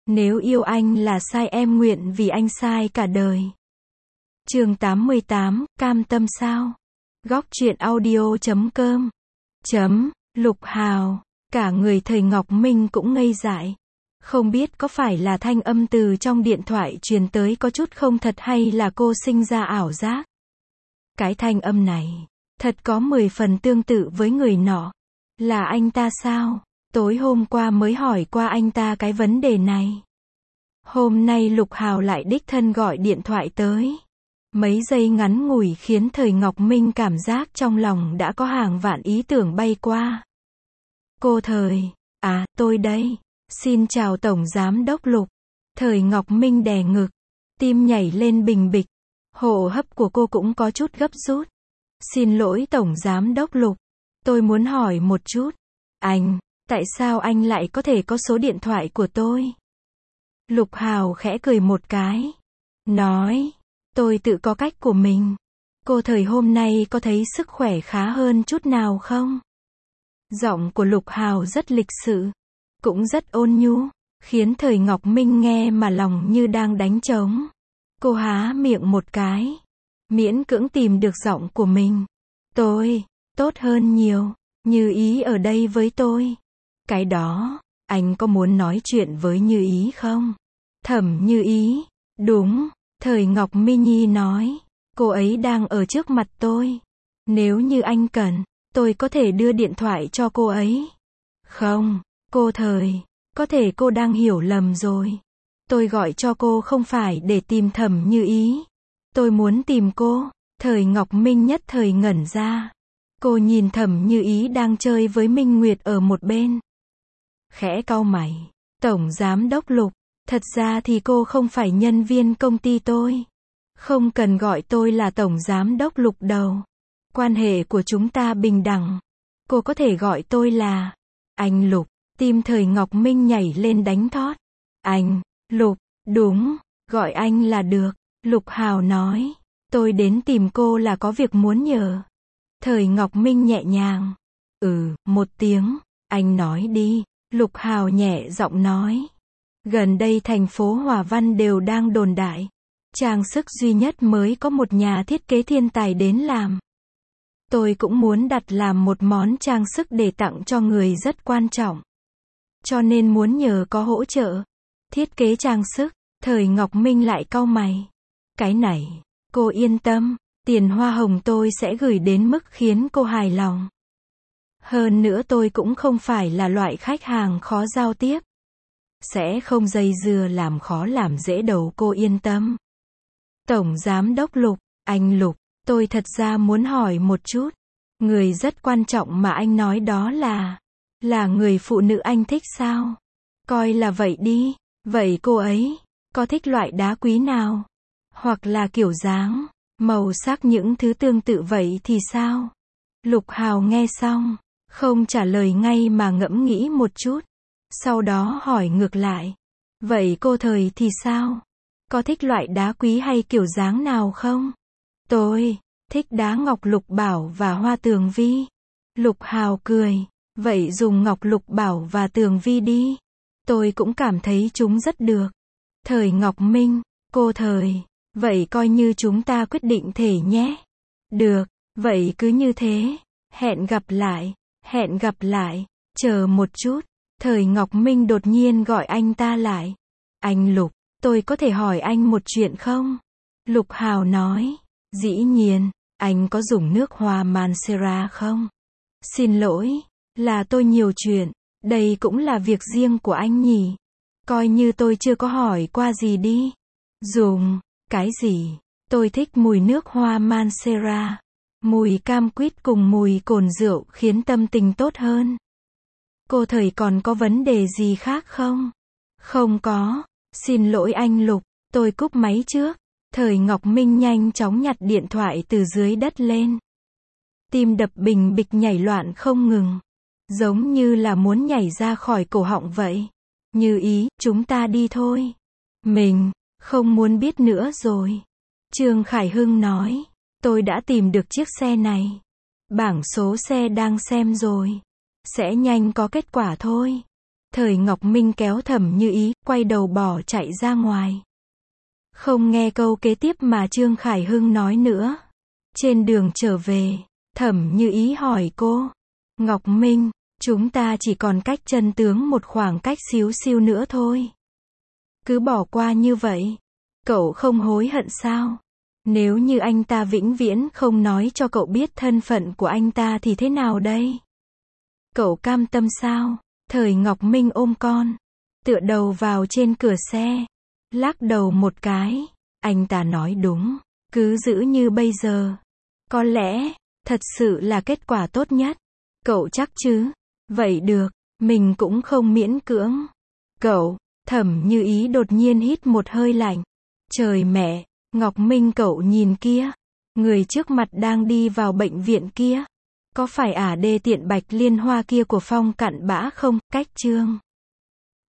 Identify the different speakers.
Speaker 1: Nếu yêu anh là sai em nguyện vì anh sai cả đời. Chương 88, cam tâm sao? Góc truyện audio.com. Lục Hào, cả người thời Ngọc Minh cũng ngây dại. Không biết có phải là thanh âm từ trong điện thoại truyền tới có chút không thật hay là cô sinh ra ảo giác. Cái thanh âm này, thật có 10 phần tương tự với người nọ. Là anh ta sao? Tối hôm qua mới hỏi qua anh ta cái vấn đề này. Hôm nay Lục Hào lại đích thân gọi điện thoại tới. Mấy giây ngắn ngủi khiến thời Ngọc Minh cảm giác trong lòng đã có hàng vạn ý tưởng bay qua. Cô Thời, tôi đây. Xin chào Tổng Giám Đốc Lục. Thời Ngọc Minh đè ngực, tim nhảy lên bình bịch. Hô hấp của cô cũng có chút gấp rút. Xin lỗi Tổng Giám Đốc Lục. Tôi muốn hỏi một chút. Tại sao anh lại có thể có số điện thoại của tôi? Lục Hào khẽ cười một cái. Nói, tôi tự có cách của mình. Cô Thời hôm nay có thấy sức khỏe khá hơn chút nào không? Giọng của Lục Hào rất lịch sự, cũng rất ôn nhu, khiến thời Ngọc Minh nghe mà lòng như đang đánh trống. Cô há miệng một cái, miễn cưỡng tìm được giọng của mình. Tôi, tốt hơn nhiều, Như Ý ở đây với tôi. Cái đó, anh có muốn nói chuyện với Như Ý không? Thẩm Như Ý, đúng, thời Ngọc Minh Nhi nói, cô ấy đang ở trước mặt tôi. Nếu như anh cần, tôi có thể đưa điện thoại cho cô ấy. Không, cô Thời, có thể cô đang hiểu lầm rồi. Tôi gọi cho cô không phải để tìm Thẩm Như Ý. Tôi muốn tìm cô. Thời Ngọc Minh nhất thời ngẩn ra. Cô nhìn Thẩm Như Ý đang chơi với Minh Nguyệt ở một bên. Khẽ cau mày. Tổng Giám Đốc Lục, thật ra thì cô không phải nhân viên công ty tôi. Không cần gọi tôi là Tổng Giám Đốc Lục đâu. Quan hệ của chúng ta bình đẳng. Cô có thể gọi tôi là anh Lục. Tim thời Ngọc Minh nhảy lên đánh thót. Anh, Lục, đúng, gọi anh là được. Lục Hào nói, tôi đến tìm cô là có việc muốn nhờ. Thời Ngọc Minh nhẹ nhàng. Một tiếng, anh nói đi. Lục Hào nhẹ giọng nói. Gần đây thành phố Hòa Văn đều đang đồn đại. Trang sức duy nhất mới có một nhà thiết kế thiên tài đến làm. Tôi cũng muốn đặt làm một món trang sức để tặng cho người rất quan trọng. Cho nên muốn nhờ có hỗ trợ. Thiết kế trang sức, thời Ngọc Minh lại cau mày. Cái này, cô yên tâm, tiền hoa hồng tôi sẽ gửi đến mức khiến cô hài lòng. Hơn nữa tôi cũng không phải là loại khách hàng khó giao tiếp. Sẽ không dây dưa làm khó làm dễ đâu, cô yên tâm. Tổng Giám Đốc Lục, anh Lục, tôi thật ra muốn hỏi một chút. Người rất quan trọng mà anh nói đó là người phụ nữ anh thích sao? Coi là vậy đi. Vậy cô ấy có thích loại đá quý nào? Hoặc là kiểu dáng, màu sắc những thứ tương tự vậy thì sao? Lục Hào nghe xong, không trả lời ngay mà ngẫm nghĩ một chút. Sau đó hỏi ngược lại. Vậy cô Thời thì sao? Có thích loại đá quý hay kiểu dáng nào không? Tôi thích đá ngọc lục bảo và hoa tường vi. Lục Hào cười. Vậy dùng ngọc lục bảo và tường vi đi. Tôi cũng cảm thấy chúng rất được. Thời Ngọc Minh, cô Thời, vậy coi như chúng ta quyết định thể nhé. Được, vậy cứ như thế. Hẹn gặp lại. Chờ một chút. Thời Ngọc Minh đột nhiên gọi anh ta lại. Anh Lục, tôi có thể hỏi anh một chuyện không? Lục Hào nói. Dĩ nhiên, anh có dùng nước hoa Mancera không? Xin lỗi, là tôi nhiều chuyện. Đây cũng là việc riêng của anh nhỉ. Coi như tôi chưa có hỏi qua gì đi. Dùng, cái gì? Tôi thích mùi nước hoa Mancera. Mùi cam quýt cùng mùi cồn rượu khiến tâm tình tốt hơn. Cô Thời còn có vấn đề gì khác không? Không có. Xin lỗi anh Lục, tôi cúp máy trước. Thời Ngọc Minh nhanh chóng nhặt điện thoại từ dưới đất lên. Tim đập bình bịch nhảy loạn không ngừng. Giống như là muốn nhảy ra khỏi cổ họng vậy. Như Ý, chúng ta đi thôi. Mình không muốn biết nữa rồi. Trương Khải Hưng nói. Tôi đã tìm được chiếc xe này. Bảng số xe đang xem rồi. Sẽ nhanh có kết quả thôi. Thời Ngọc Minh kéo Thẩm Như Ý, quay đầu bỏ chạy ra ngoài. Không nghe câu kế tiếp mà Trương Khải Hưng nói nữa. Trên đường trở về, Thẩm Như Ý hỏi cô, Ngọc Minh, chúng ta chỉ còn cách chân tướng một khoảng cách xíu xiu nữa thôi. Cứ bỏ qua như vậy, cậu không hối hận sao? Nếu như anh ta vĩnh viễn không nói cho cậu biết thân phận của anh ta thì thế nào đây? Cậu cam tâm sao? Thời Ngọc Minh ôm con, tựa đầu vào trên cửa xe, lắc đầu một cái. Anh ta nói đúng, cứ giữ như bây giờ. Có lẽ, thật sự là kết quả tốt nhất. Cậu chắc chứ? Vậy được, mình cũng không miễn cưỡng. Cậu, Thẩm Như Ý đột nhiên hít một hơi lạnh. Trời mẹ, Ngọc Minh cậu nhìn kia. Người trước mặt đang đi vào bệnh viện kia. Có phải ả đê tiện Bạch Liên Hoa kia của Phong Cặn Bã không? Cách Trương